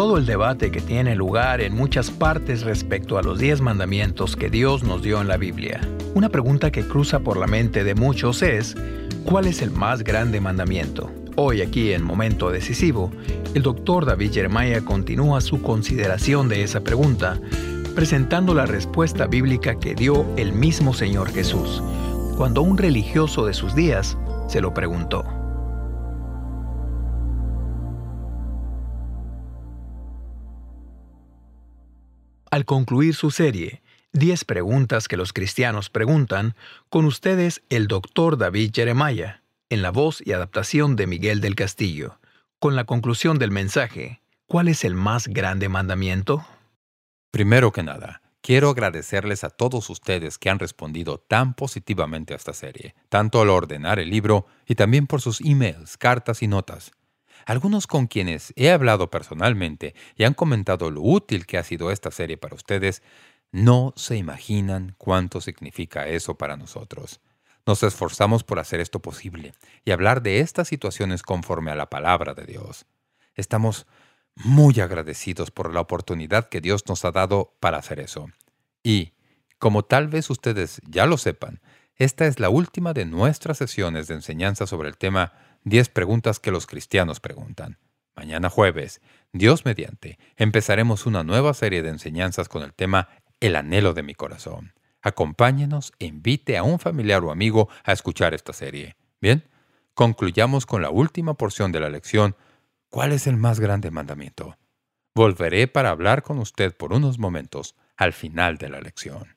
todo el debate que tiene lugar en muchas partes respecto a los 10 mandamientos que Dios nos dio en la Biblia, una pregunta que cruza por la mente de muchos es: ¿cuál es el más grande mandamiento? Hoy aquí en Momento Decisivo, el Dr. David Jeremiah continúa su consideración de esa pregunta, presentando la respuesta bíblica que dio el mismo Señor Jesús, cuando un religioso de sus días se lo preguntó. Al concluir su serie, 10 preguntas que los cristianos preguntan, con ustedes el Dr. David Jeremiah, en la voz y adaptación de Miguel del Castillo, con la conclusión del mensaje: ¿cuál es el más grande mandamiento? Primero que nada, quiero agradecerles a todos ustedes que han respondido tan positivamente a esta serie, tanto al ordenar el libro y también por sus emails, cartas y notas. Algunos con quienes he hablado personalmente y han comentado lo útil que ha sido esta serie para ustedes, no se imaginan cuánto significa eso para nosotros. Nos esforzamos por hacer esto posible y hablar de estas situaciones conforme a la palabra de Dios. Estamos muy agradecidos por la oportunidad que Dios nos ha dado para hacer eso. Y, como tal vez ustedes ya lo sepan, esta es la última de nuestras sesiones de enseñanza sobre el tema 10 preguntas que los cristianos preguntan. Mañana jueves, Dios mediante, empezaremos una nueva serie de enseñanzas con el tema El anhelo de mi corazón. Acompáñenos e invite a un familiar o amigo a escuchar esta serie. Bien, concluyamos con la última porción de la lección: ¿cuál es el más grande mandamiento? Volveré para hablar con usted por unos momentos al final de la lección.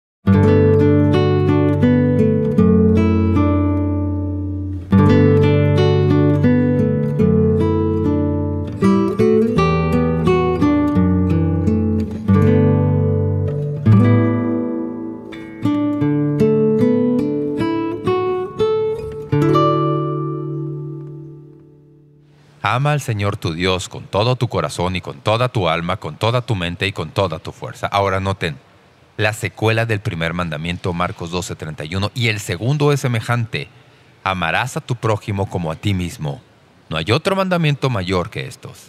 Ama al Señor tu Dios con todo tu corazón y con toda tu alma, con toda tu mente y con toda tu fuerza. Ahora noten, la secuela del primer mandamiento, Marcos 12:31, y el segundo es semejante: amarás a tu prójimo como a ti mismo. No hay otro mandamiento mayor que estos.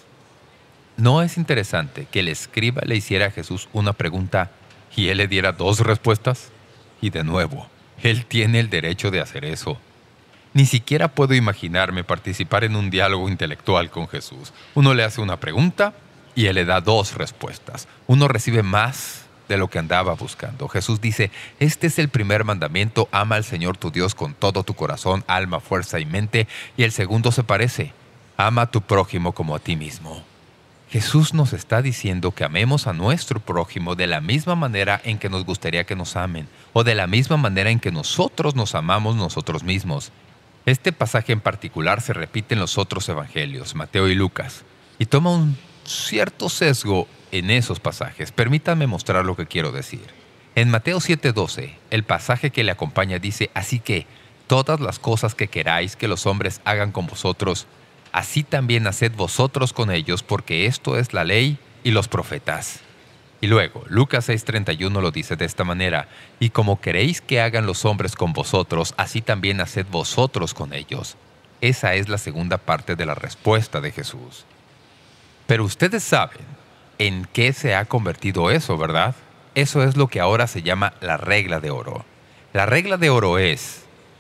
¿No es interesante que el escriba le hiciera a Jesús una pregunta y él le diera 2 respuestas? Y de nuevo, él tiene el derecho de hacer eso. Ni siquiera puedo imaginarme participar en un diálogo intelectual con Jesús. Uno le hace una pregunta y él le da 2 respuestas. Uno recibe más de lo que andaba buscando. Jesús dice: este es el primer mandamiento, ama al Señor tu Dios con todo tu corazón, alma, fuerza y mente. Y el segundo se parece: ama a tu prójimo como a ti mismo. Jesús nos está diciendo que amemos a nuestro prójimo de la misma manera en que nos gustaría que nos amen, o de la misma manera en que nosotros nos amamos nosotros mismos. Este pasaje en particular se repite en los otros evangelios, Mateo y Lucas, y toma un cierto sesgo en esos pasajes. Permítanme mostrar lo que quiero decir. En Mateo 7:12, el pasaje que le acompaña dice: así que todas las cosas que queráis que los hombres hagan con vosotros, así también haced vosotros con ellos, porque esto es la ley y los profetas. Y luego, Lucas 6:31 lo dice de esta manera: y como queréis que hagan los hombres con vosotros, así también haced vosotros con ellos. Esa es la segunda parte de la respuesta de Jesús. Pero ustedes saben en qué se ha convertido eso, ¿verdad? Eso es lo que ahora se llama la regla de oro. La regla de oro es: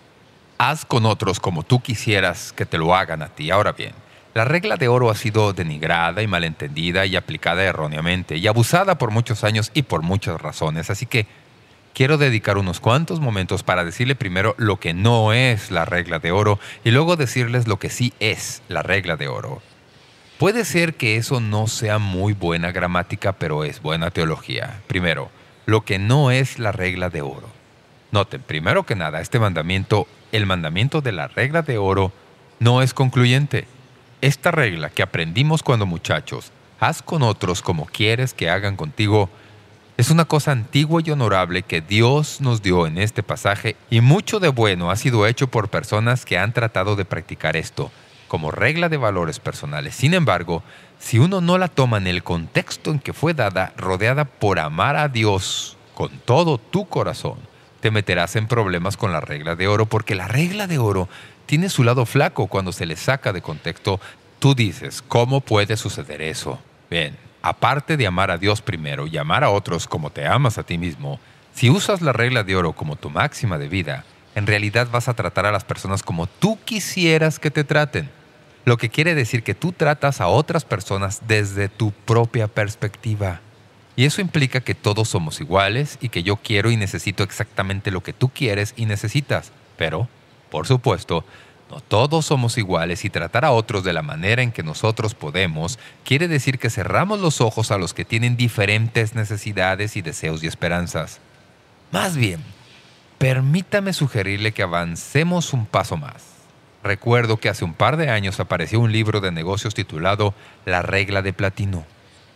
haz con otros como tú quisieras que te lo hagan a ti. Ahora bien, la regla de oro ha sido denigrada y malentendida y aplicada erróneamente y abusada por muchos años y por muchas razones. Así que quiero dedicar unos cuantos momentos para decirle primero lo que no es la regla de oro y luego decirles lo que sí es la regla de oro. Puede ser que eso no sea muy buena gramática, pero es buena teología. Primero, lo que no es la regla de oro. Noten, primero que nada, este mandamiento, el mandamiento de la regla de oro, no es concluyente. Esta regla que aprendimos cuando muchachos, haz con otros como quieres que hagan contigo, es una cosa antigua y honorable que Dios nos dio en este pasaje, y mucho de bueno ha sido hecho por personas que han tratado de practicar esto como regla de valores personales. Sin embargo, si uno no la toma en el contexto en que fue dada, rodeada por amar a Dios con todo tu corazón, te meterás en problemas con la regla de oro, porque la regla de oro tiene su lado flaco cuando se le saca de contexto. Tú dices: ¿cómo puede suceder eso? Bien, aparte de amar a Dios primero y amar a otros como te amas a ti mismo, si usas la regla de oro como tu máxima de vida, en realidad vas a tratar a las personas como tú quisieras que te traten. Lo que quiere decir que tú tratas a otras personas desde tu propia perspectiva. Y eso implica que todos somos iguales y que yo quiero y necesito exactamente lo que tú quieres y necesitas. Pero, por supuesto, no todos somos iguales y tratar a otros de la manera en que nosotros podemos quiere decir que cerramos los ojos a los que tienen diferentes necesidades y deseos y esperanzas. Más bien, permítame sugerirle que avancemos un paso más. Recuerdo que hace un par de años apareció un libro de negocios titulado La regla de platino.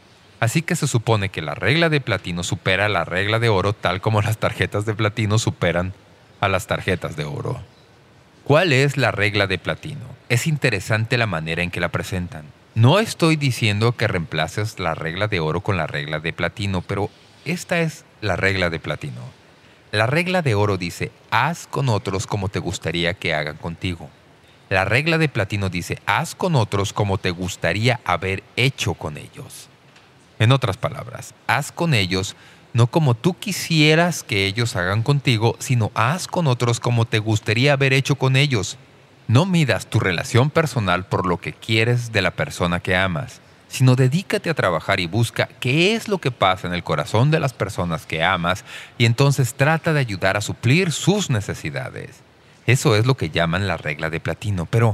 Así que se supone que la regla de platino supera la regla de oro tal como las tarjetas de platino superan a las tarjetas de oro. ¿Cuál es la regla de platino? Es interesante la manera en que la presentan. No estoy diciendo que reemplaces la regla de oro con la regla de platino, pero esta es la regla de platino. La regla de oro dice, haz con otros como te gustaría que hagan contigo. La regla de platino dice, haz con otros como te gustaría haber hecho con ellos. En otras palabras, haz con ellos no como tú quisieras que ellos hagan contigo, sino haz con otros como te gustaría haber hecho con ellos. No midas tu relación personal por lo que quieres de la persona que amas, sino dedícate a trabajar y busca qué es lo que pasa en el corazón de las personas que amas y entonces trata de ayudar a suplir sus necesidades. Eso es lo que llaman la regla de platino, pero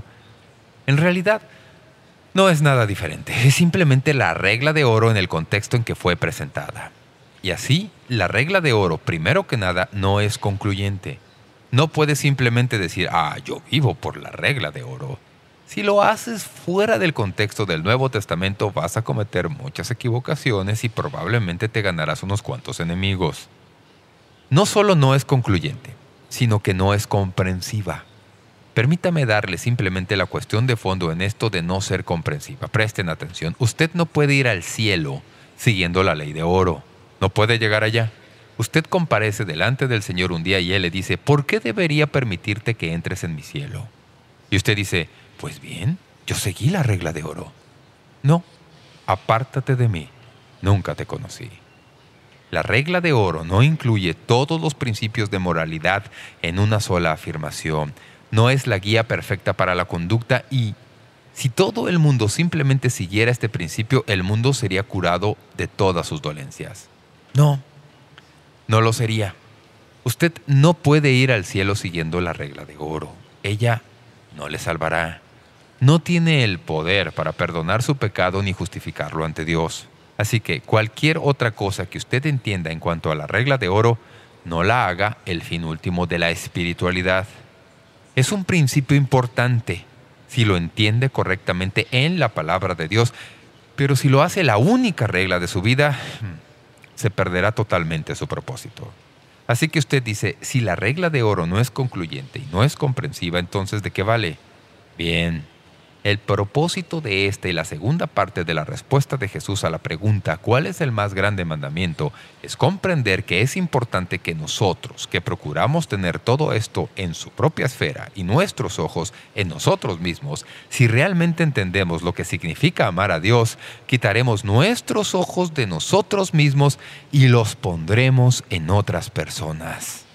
en realidad no es nada diferente. Es simplemente la regla de oro en el contexto en que fue presentada. Y así, la regla de oro, primero que nada, no es concluyente. No puedes simplemente decir, yo vivo por la regla de oro. Si lo haces fuera del contexto del Nuevo Testamento, vas a cometer muchas equivocaciones y probablemente te ganarás unos cuantos enemigos. No solo no es concluyente, sino que no es comprensiva. Permítame darle simplemente la cuestión de fondo en esto de no ser comprensiva. Presten atención. Usted no puede ir al cielo siguiendo la ley de oro. No puede llegar allá. Usted comparece delante del Señor un día y Él le dice, ¿por qué debería permitirte que entres en mi cielo? Y usted dice, pues bien, yo seguí la regla de oro. No, apártate de mí. Nunca te conocí. La regla de oro no incluye todos los principios de moralidad en una sola afirmación. No es la guía perfecta para la conducta y si todo el mundo simplemente siguiera este principio, el mundo sería curado de todas sus dolencias. No lo sería. Usted no puede ir al cielo siguiendo la regla de oro. Ella no le salvará. No tiene el poder para perdonar su pecado ni justificarlo ante Dios. Así que cualquier otra cosa que usted entienda en cuanto a la regla de oro, no la haga el fin último de la espiritualidad. Es un principio importante si lo entiende correctamente en la palabra de Dios, pero si lo hace la única regla de su vida, se perderá totalmente su propósito. Así que usted dice, si la regla de oro no es concluyente y no es comprensiva, entonces ¿de qué vale? Bien, el propósito de esta y la segunda parte de la respuesta de Jesús a la pregunta ¿cuál es el más grande mandamiento? Es comprender que es importante que nosotros, que procuramos tener todo esto en su propia esfera y nuestros ojos en nosotros mismos, si realmente entendemos lo que significa amar a Dios, quitaremos nuestros ojos de nosotros mismos y los pondremos en otras personas.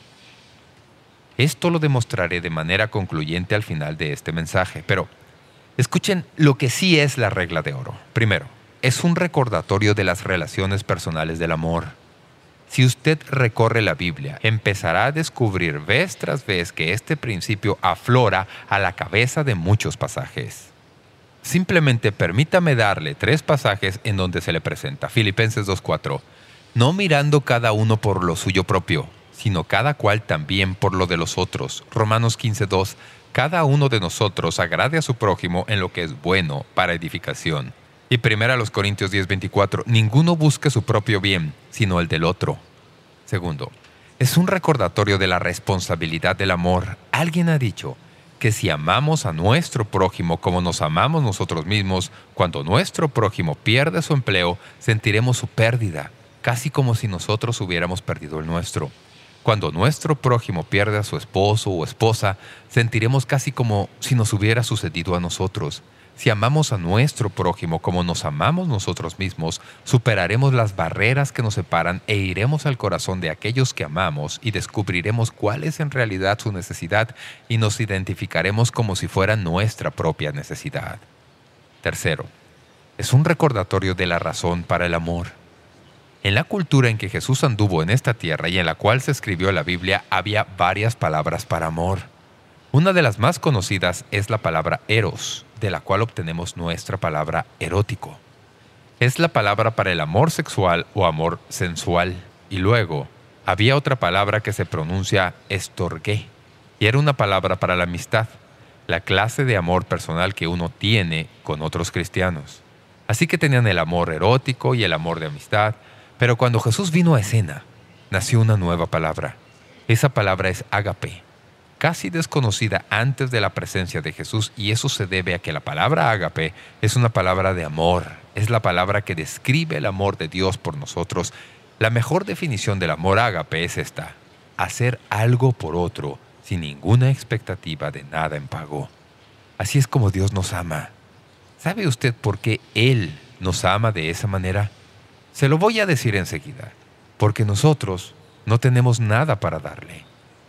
Esto lo demostraré de manera concluyente al final de este mensaje, pero escuchen lo que sí es la regla de oro. Primero, es un recordatorio de las relaciones personales del amor. Si usted recorre la Biblia, empezará a descubrir vez tras vez que este principio aflora a la cabeza de muchos pasajes. Simplemente permítame darle 3 pasajes en donde se le presenta. Filipenses 2:4. No mirando cada uno por lo suyo propio, sino cada cual también por lo de los otros. Romanos 15:2. Cada uno de nosotros agrade a su prójimo en lo que es bueno para edificación. Y 1 Corintios 10:24, ninguno busque su propio bien, sino el del otro. Segundo, es un recordatorio de la responsabilidad del amor. Alguien ha dicho que si amamos a nuestro prójimo como nos amamos nosotros mismos, cuando nuestro prójimo pierde su empleo, sentiremos su pérdida, casi como si nosotros hubiéramos perdido el nuestro. Cuando nuestro prójimo pierde a su esposo o esposa, sentiremos casi como si nos hubiera sucedido a nosotros. Si amamos a nuestro prójimo como nos amamos nosotros mismos, superaremos las barreras que nos separan e iremos al corazón de aquellos que amamos y descubriremos cuál es en realidad su necesidad y nos identificaremos como si fuera nuestra propia necesidad. Tercero, es un recordatorio de la razón para el amor. En la cultura en que Jesús anduvo en esta tierra y en la cual se escribió la Biblia, había varias palabras para amor. Una de las más conocidas es la palabra eros, de la cual obtenemos nuestra palabra erótico. Es la palabra para el amor sexual o amor sensual. Y luego, había otra palabra que se pronuncia estorgué, y era una palabra para la amistad, la clase de amor personal que uno tiene con otros cristianos. Así que tenían el amor erótico y el amor de amistad, pero cuando Jesús vino a escena, nació una nueva palabra. Esa palabra es ágape, casi desconocida antes de la presencia de Jesús, y eso se debe a que la palabra ágape es una palabra de amor. Es la palabra que describe el amor de Dios por nosotros. La mejor definición del amor ágape es esta: hacer algo por otro sin ninguna expectativa de nada en pago. Así es como Dios nos ama. ¿Sabe usted por qué Él nos ama de esa manera? Se lo voy a decir enseguida, porque nosotros no tenemos nada para darle.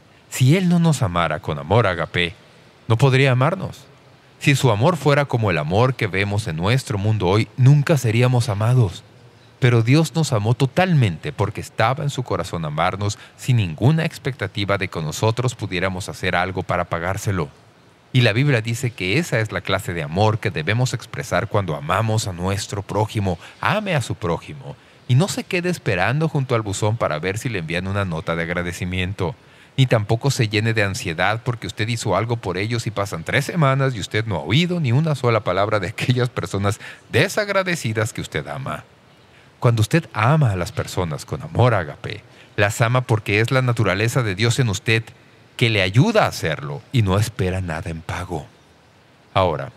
Si Él no nos amara con amor ágape, no podría amarnos. Si su amor fuera como el amor que vemos en nuestro mundo hoy, nunca seríamos amados. Pero Dios nos amó totalmente porque estaba en su corazón amarnos sin ninguna expectativa de que nosotros pudiéramos hacer algo para pagárselo. Y la Biblia dice que esa es la clase de amor que debemos expresar cuando amamos a nuestro prójimo. Ame a su prójimo y no se quede esperando junto al buzón para ver si le envían una nota de agradecimiento. Ni tampoco se llene de ansiedad porque usted hizo algo por ellos y pasan 3 semanas y usted no ha oído ni una sola palabra de aquellas personas desagradecidas que usted ama. Cuando usted ama a las personas con amor ágape, las ama porque es la naturaleza de Dios en usted que le ayuda a hacerlo y no espera nada en pago. Ahora,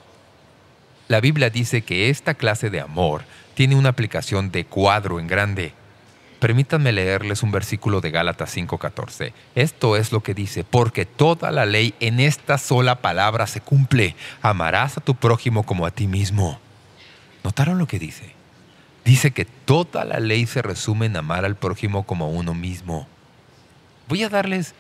la Biblia dice que esta clase de amor tiene una aplicación de cuadro en grande. Permítanme leerles un versículo de Gálatas 5:14. Esto es lo que dice: porque toda la ley en esta sola palabra se cumple. Amarás a tu prójimo como a ti mismo. ¿Notaron lo que dice? Dice que toda la ley se resume en amar al prójimo como a uno mismo. Voy a darles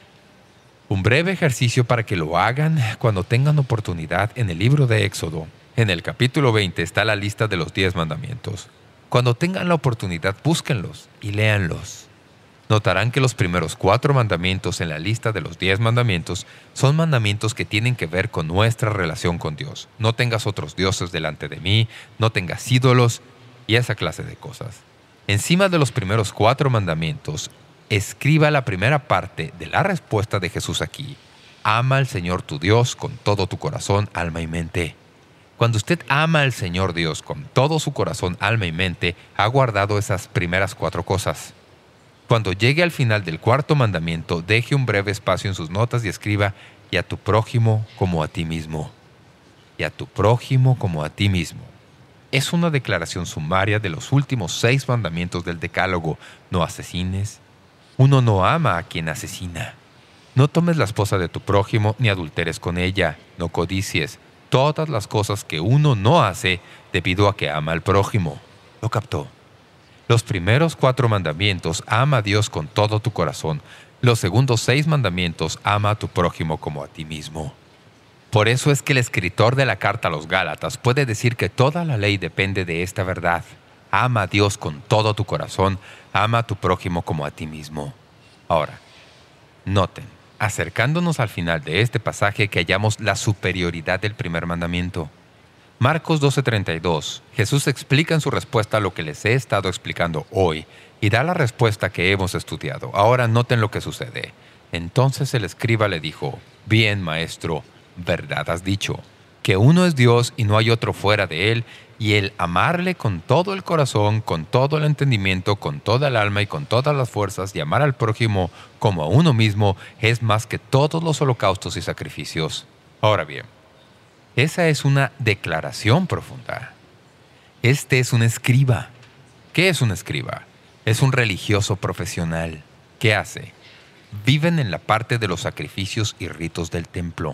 un breve ejercicio para que lo hagan cuando tengan oportunidad en el libro de Éxodo. En el capítulo 20 está la lista de los 10 mandamientos. Cuando tengan la oportunidad, búsquenlos y léanlos. Notarán que los primeros 4 mandamientos en la lista de los 10 mandamientos son mandamientos que tienen que ver con nuestra relación con Dios. No tengas otros dioses delante de mí, no tengas ídolos y esa clase de cosas. Encima de los primeros 4 mandamientos, escriba la primera parte de la respuesta de Jesús aquí. Ama al Señor tu Dios con todo tu corazón, alma y mente. Cuando usted ama al Señor Dios con todo su corazón, alma y mente, ha guardado esas primeras 4 cosas. Cuando llegue al final del 4º mandamiento, deje un breve espacio en sus notas y escriba: y a tu prójimo como a ti mismo. Y a tu prójimo como a ti mismo. Es una declaración sumaria de los últimos 6 mandamientos del Decálogo. No asesines. Uno no ama a quien asesina. No tomes la esposa de tu prójimo ni adulteres con ella. No codicies. Todas las cosas que uno no hace debido a que ama al prójimo. ¿Lo captó? Los primeros 4 mandamientos, ama a Dios con todo tu corazón. Los segundos 6 mandamientos, ama a tu prójimo como a ti mismo. Por eso es que el escritor de la carta a los Gálatas puede decir que toda la ley depende de esta verdad. Ama a Dios con todo tu corazón, ama a tu prójimo como a ti mismo. Ahora, noten, acercándonos al final de este pasaje, que hallamos la superioridad del primer mandamiento. Marcos 12:32, Jesús explica en su respuesta lo que les he estado explicando hoy y da la respuesta que hemos estudiado. Ahora noten lo que sucede. Entonces el escriba le dijo: bien, maestro, verdad has dicho, que uno es Dios y no hay otro fuera de Él, y el amarle con todo el corazón, con todo el entendimiento, con toda el alma y con todas las fuerzas, y amar al prójimo como a uno mismo, es más que todos los holocaustos y sacrificios. Ahora bien, esa es una declaración profunda. Este es un escriba. ¿Qué es un escriba? Es un religioso profesional. ¿Qué hace? Viven en la parte de los sacrificios y ritos del templo.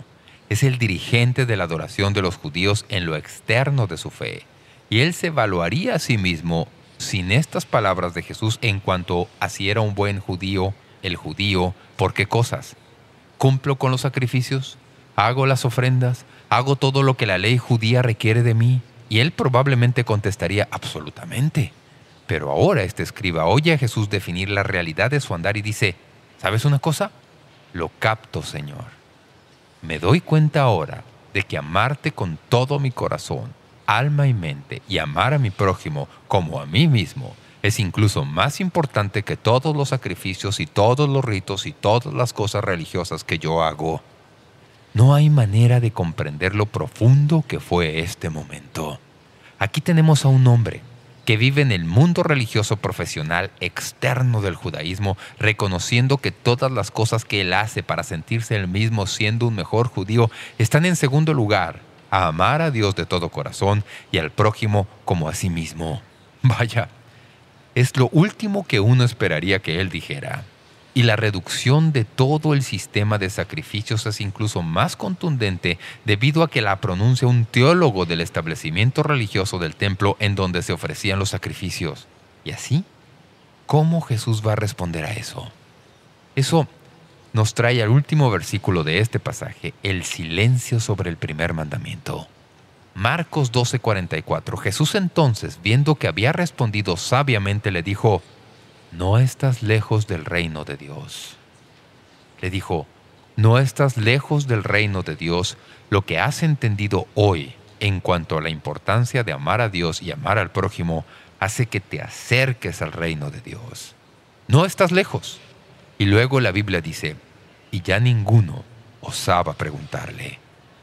Es el dirigente de la adoración de los judíos en lo externo de su fe. Y él se evaluaría a sí mismo sin estas palabras de Jesús en cuanto a si era un buen judío, el judío, ¿por qué cosas? ¿Cumplo con los sacrificios? ¿Hago las ofrendas? ¿Hago todo lo que la ley judía requiere de mí? Y él probablemente contestaría absolutamente. Pero ahora este escriba oye a Jesús definir la realidad de su andar y dice, ¿sabes una cosa? Lo capto, Señor. Me doy cuenta ahora de que amarte con todo mi corazón, alma y mente, y amar a mi prójimo como a mí mismo, es incluso más importante que todos los sacrificios y todos los ritos y todas las cosas religiosas que yo hago. No hay manera de comprender lo profundo que fue este momento. Aquí tenemos a un hombre que vive en el mundo religioso profesional externo del judaísmo, reconociendo que todas las cosas que él hace para sentirse él mismo siendo un mejor judío están en segundo lugar, a amar a Dios de todo corazón y al prójimo como a sí mismo. Vaya, es lo último que uno esperaría que él dijera. Y la reducción de todo el sistema de sacrificios es incluso más contundente debido a que la pronuncia un teólogo del establecimiento religioso del templo en donde se ofrecían los sacrificios. ¿Y así? ¿Cómo Jesús va a responder a eso? Eso nos trae al último versículo de este pasaje, el silencio sobre el primer mandamiento. Marcos 12:44. Jesús entonces, viendo que había respondido sabiamente, le dijo, «No estás lejos del reino de Dios». Le dijo, «No estás lejos del reino de Dios. Lo que has entendido hoy en cuanto a la importancia de amar a Dios y amar al prójimo hace que te acerques al reino de Dios. No estás lejos». Y luego la Biblia dice, «Y ya ninguno osaba preguntarle».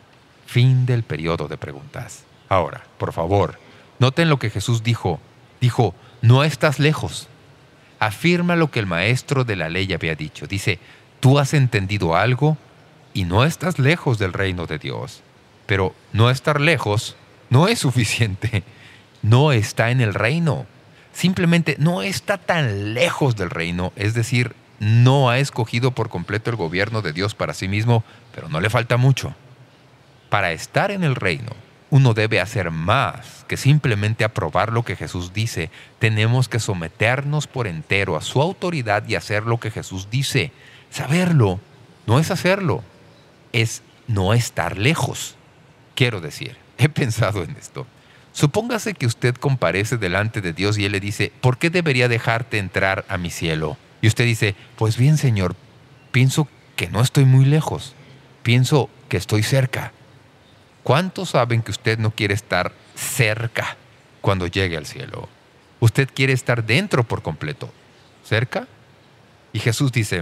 Fin del periodo de preguntas. Ahora, por favor, noten lo que Jesús dijo. Dijo, «No estás lejos». Afirma lo que el maestro de la ley había dicho. Dice, tú has entendido algo y no estás lejos del reino de Dios. Pero no estar lejos no es suficiente. No está en el reino. Simplemente no está tan lejos del reino. Es decir, no ha escogido por completo el gobierno de Dios para sí mismo, pero no le falta mucho. Para estar en el reino, uno debe hacer más que simplemente aprobar lo que Jesús dice. Tenemos que someternos por entero a su autoridad y hacer lo que Jesús dice. Saberlo no es hacerlo, es no estar lejos. Quiero decir, he pensado en esto. Supóngase que usted comparece delante de Dios y Él le dice, ¿por qué debería dejarte entrar a mi cielo? Y usted dice, pues bien, Señor, pienso que no estoy muy lejos. Pienso que estoy cerca. ¿Cuántos saben que usted no quiere estar cerca cuando llegue al cielo? Usted quiere estar dentro por completo. ¿Cerca? Y Jesús dice,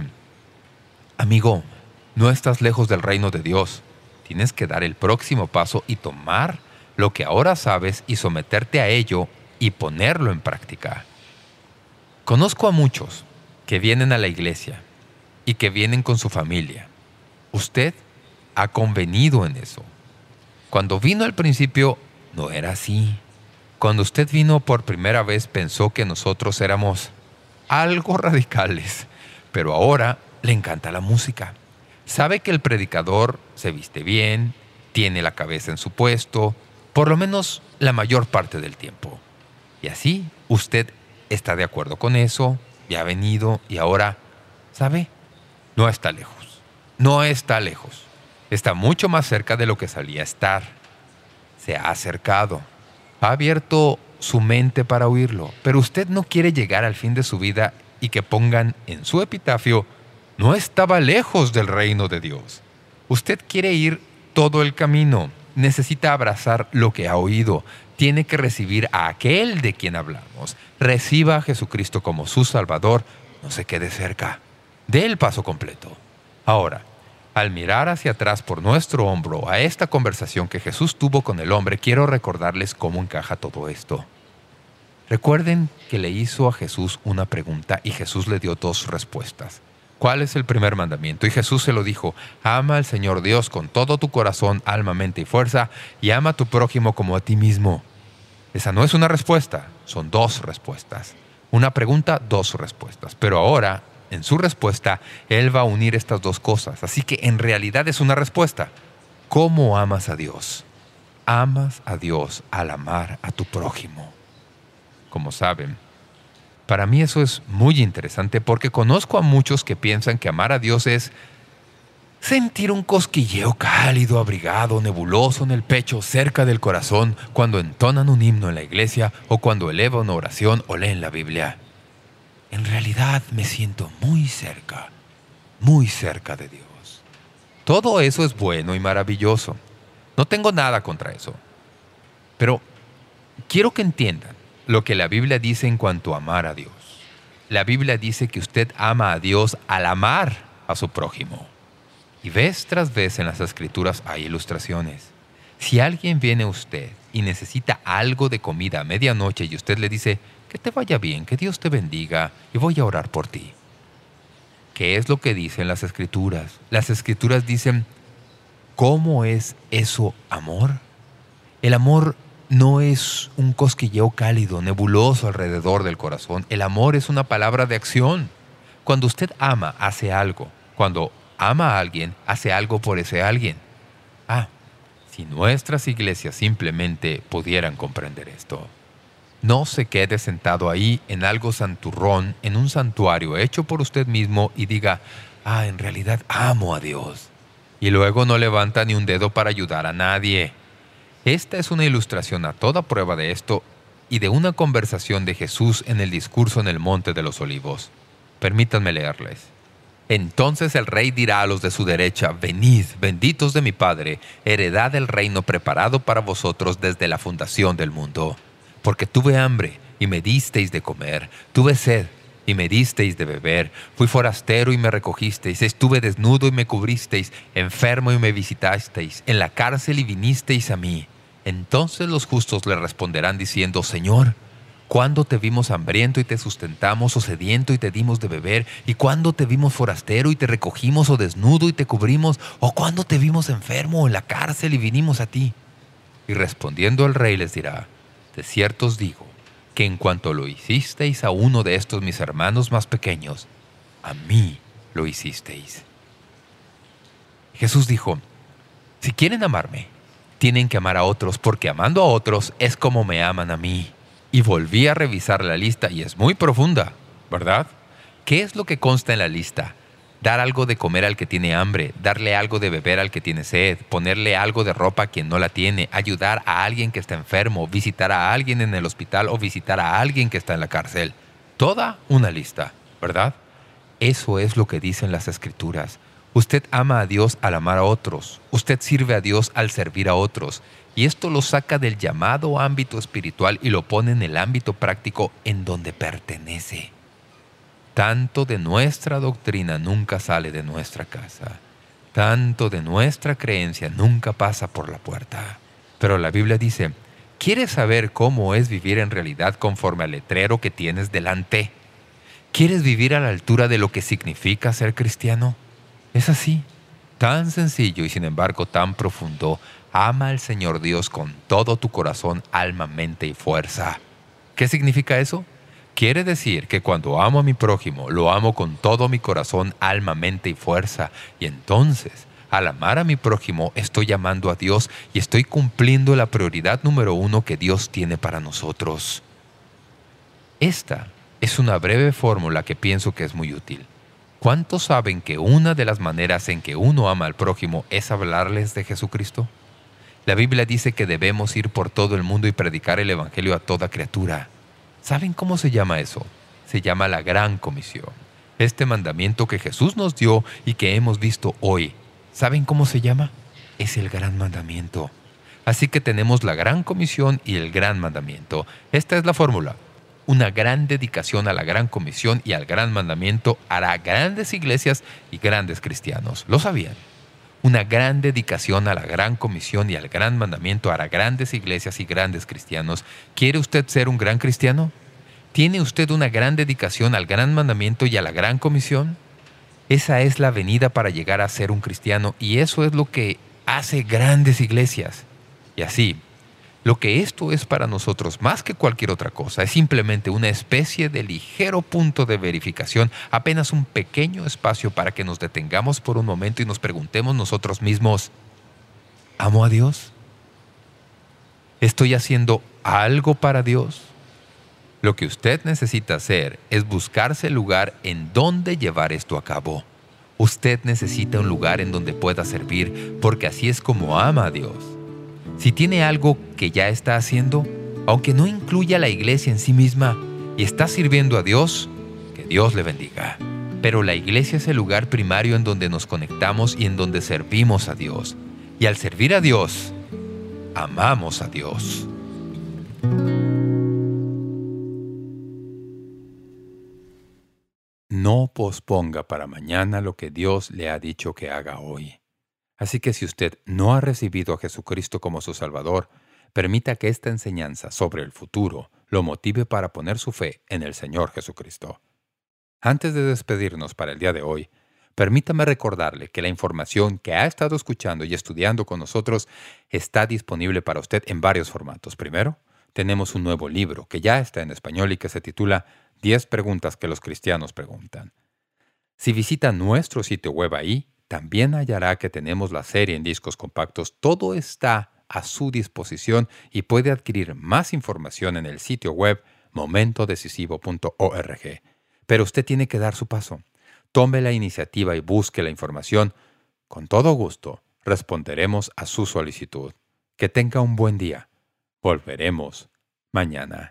amigo, no estás lejos del reino de Dios. Tienes que dar el próximo paso y tomar lo que ahora sabes y someterte a ello y ponerlo en práctica. Conozco a muchos que vienen a la iglesia y que vienen con su familia. Usted ha convenido en eso. Cuando vino al principio, no era así. Cuando usted vino por primera vez, pensó que nosotros éramos algo radicales. Pero ahora le encanta la música. Sabe que el predicador se viste bien, tiene la cabeza en su puesto, por lo menos la mayor parte del tiempo. Y así, usted está de acuerdo con eso, ya ha venido y ahora, ¿sabe? No está lejos. No está lejos. Está mucho más cerca de lo que solía estar. Se ha acercado. Ha abierto su mente para oírlo. Pero usted no quiere llegar al fin de su vida y que pongan en su epitafio, no estaba lejos del reino de Dios. Usted quiere ir todo el camino. Necesita abrazar lo que ha oído. Tiene que recibir a aquel de quien hablamos. Reciba a Jesucristo como su Salvador. No se quede cerca. Dé el paso completo. Ahora, al mirar hacia atrás por nuestro hombro a esta conversación que Jesús tuvo con el hombre, quiero recordarles cómo encaja todo esto. Recuerden que le hizo a Jesús una pregunta y Jesús le dio dos respuestas. ¿Cuál es el primer mandamiento? Y Jesús se lo dijo, ama al Señor Dios con todo tu corazón, alma, mente y fuerza, y ama a tu prójimo como a ti mismo. Esa no es una respuesta, son dos respuestas. Una pregunta, dos respuestas. Pero ahora, en su respuesta, Él va a unir estas dos cosas. Así que en realidad es una respuesta. ¿Cómo amas a Dios? Amas a Dios al amar a tu prójimo. Como saben, para mí eso es muy interesante porque conozco a muchos que piensan que amar a Dios es sentir un cosquilleo cálido, abrigado, nebuloso en el pecho, cerca del corazón, cuando entonan un himno en la iglesia o cuando elevan una oración o leen la Biblia. En realidad me siento muy cerca de Dios. Todo eso es bueno y maravilloso. No tengo nada contra eso. Pero quiero que entiendan lo que la Biblia dice en cuanto a amar a Dios. La Biblia dice que usted ama a Dios al amar a su prójimo. Y vez tras vez en las Escrituras hay ilustraciones. Si alguien viene a usted y necesita algo de comida a medianoche y usted le dice, que te vaya bien, que Dios te bendiga y voy a orar por ti. ¿Qué es lo que dicen las Escrituras? Las Escrituras dicen, ¿cómo es eso amor? El amor no es un cosquilleo cálido, nebuloso alrededor del corazón. El amor es una palabra de acción. Cuando usted ama, hace algo. Cuando ama a alguien, hace algo por ese alguien. Si nuestras iglesias simplemente pudieran comprender esto. No se quede sentado ahí en algo santurrón, en un santuario hecho por usted mismo y diga, en realidad amo a Dios. Y luego no levanta ni un dedo para ayudar a nadie. Esta es una ilustración a toda prueba de esto y de una conversación de Jesús en el discurso en el Monte de los Olivos. Permítanme leerles. Entonces el rey dirá a los de su derecha, venid, benditos de mi Padre, heredad del reino preparado para vosotros desde la fundación del mundo. Porque tuve hambre y me disteis de comer, tuve sed y me disteis de beber, fui forastero y me recogisteis, estuve desnudo y me cubristeis, enfermo y me visitasteis, en la cárcel y vinisteis a mí. Entonces los justos le responderán diciendo, Señor, ¿cuándo te vimos hambriento y te sustentamos, o sediento y te dimos de beber? ¿Y cuándo te vimos forastero y te recogimos, o desnudo y te cubrimos? ¿O cuándo te vimos enfermo o en la cárcel y vinimos a ti? Y respondiendo el rey les dirá, de cierto os digo, que en cuanto lo hicisteis a uno de estos mis hermanos más pequeños, a mí lo hicisteis. Jesús dijo, si quieren amarme, tienen que amar a otros, porque amando a otros es como me aman a mí. Y volví a revisar la lista y es muy profunda, ¿verdad? ¿Qué es lo que consta en la lista? Dar algo de comer al que tiene hambre, darle algo de beber al que tiene sed, ponerle algo de ropa a quien no la tiene, ayudar a alguien que está enfermo, visitar a alguien en el hospital o visitar a alguien que está en la cárcel. Toda una lista, ¿verdad? Eso es lo que dicen las Escrituras. Usted ama a Dios al amar a otros. Usted sirve a Dios al servir a otros. Y esto lo saca del llamado ámbito espiritual y lo pone en el ámbito práctico en donde pertenece. Tanto de nuestra doctrina nunca sale de nuestra casa. Tanto de nuestra creencia nunca pasa por la puerta. Pero la Biblia dice, ¿quieres saber cómo es vivir en realidad conforme al letrero que tienes delante? ¿Quieres vivir a la altura de lo que significa ser cristiano? Es así, tan sencillo y sin embargo tan profundo. Ama al Señor Dios con todo tu corazón, alma, mente y fuerza. ¿Qué significa eso? Quiere decir que cuando amo a mi prójimo, lo amo con todo mi corazón, alma, mente y fuerza. Y entonces, al amar a mi prójimo, estoy amando a Dios y estoy cumpliendo la prioridad número 1 que Dios tiene para nosotros. Esta es una breve fórmula que pienso que es muy útil. ¿Cuántos saben que una de las maneras en que uno ama al prójimo es hablarles de Jesucristo? La Biblia dice que debemos ir por todo el mundo y predicar el Evangelio a toda criatura. ¿Saben cómo se llama eso? Se llama la Gran Comisión. Este mandamiento que Jesús nos dio y que hemos visto hoy, ¿saben cómo se llama? Es el Gran Mandamiento. Así que tenemos la Gran Comisión y el Gran Mandamiento. Esta es la fórmula. Una gran dedicación a la Gran Comisión y al Gran Mandamiento hará grandes iglesias y grandes cristianos. ¿Lo sabían? Una gran dedicación a la Gran Comisión y al Gran Mandamiento hará grandes iglesias y grandes cristianos. ¿Quiere usted ser un gran cristiano? ¿Tiene usted una gran dedicación al Gran Mandamiento y a la Gran Comisión? Esa es la venida para llegar a ser un cristiano y eso es lo que hace grandes iglesias. Y así, lo que esto es para nosotros más que cualquier otra cosa es simplemente una especie de ligero punto de verificación, apenas un pequeño espacio para que nos detengamos por un momento y nos preguntemos nosotros mismos, ¿Amo a Dios? ¿Estoy haciendo algo para Dios? Lo que usted necesita hacer es buscarse el lugar en donde llevar esto a cabo. Usted necesita un lugar en donde pueda servir, porque así es como ama a Dios. Si tiene algo que ya está haciendo, aunque no incluya la iglesia en sí misma, y está sirviendo a Dios, que Dios le bendiga. Pero la iglesia es el lugar primario en donde nos conectamos y en donde servimos a Dios. Y al servir a Dios, amamos a Dios. No posponga para mañana lo que Dios le ha dicho que haga hoy. Así que si usted no ha recibido a Jesucristo como su Salvador, permita que esta enseñanza sobre el futuro lo motive para poner su fe en el Señor Jesucristo. Antes de despedirnos para el día de hoy, permítame recordarle que la información que ha estado escuchando y estudiando con nosotros está disponible para usted en varios formatos. Primero, tenemos un nuevo libro que ya está en español y que se titula 10 preguntas que los cristianos preguntan. Si visita nuestro sitio web ahí, también hallará que tenemos la serie en discos compactos. Todo está a su disposición y puede adquirir más información en el sitio web momentodecisivo.org. Pero usted tiene que dar su paso. Tome la iniciativa y busque la información. Con todo gusto, responderemos a su solicitud. Que tenga un buen día. Volveremos mañana.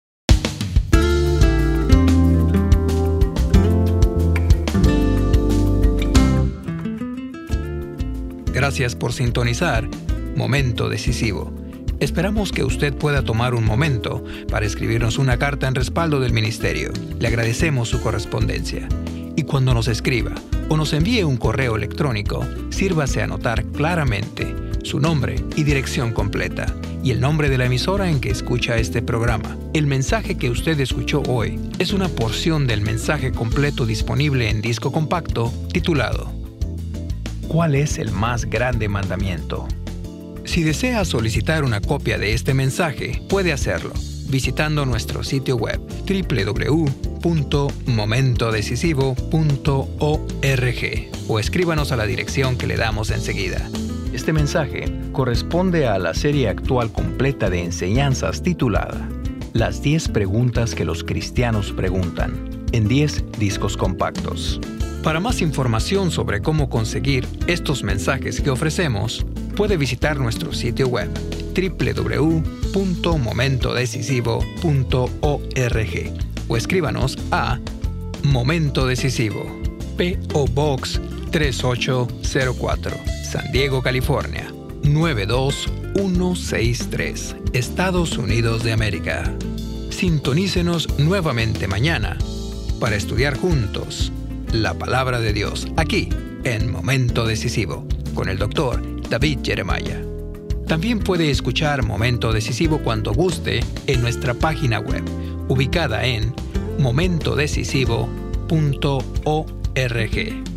Gracias por sintonizar Momento Decisivo. Esperamos que usted pueda tomar un momento para escribirnos una carta en respaldo del ministerio. Le agradecemos su correspondencia. Y cuando nos escriba o nos envíe un correo electrónico, sírvase a anotar claramente su nombre y dirección completa y el nombre de la emisora en que escucha este programa. El mensaje que usted escuchó hoy es una porción del mensaje completo disponible en disco compacto titulado ¿Cuál es el más grande mandamiento? Si desea solicitar una copia de este mensaje, puede hacerlo visitando nuestro sitio web www.momentodecisivo.org o escríbanos a la dirección que le damos enseguida. Este mensaje corresponde a la serie actual completa de enseñanzas titulada Las 10 preguntas que los cristianos preguntan, en 10 discos compactos. Para más información sobre cómo conseguir estos mensajes que ofrecemos, puede visitar nuestro sitio web www.momentodecisivo.org o escríbanos a Momento Decisivo, P.O. Box 3804, San Diego, California, 92163, Estados Unidos de América. Sintonícenos nuevamente mañana para estudiar juntos la Palabra de Dios, aquí en Momento Decisivo, con el Dr. David Jeremiah. También puede escuchar Momento Decisivo cuando guste en nuestra página web, ubicada en momentodecisivo.org.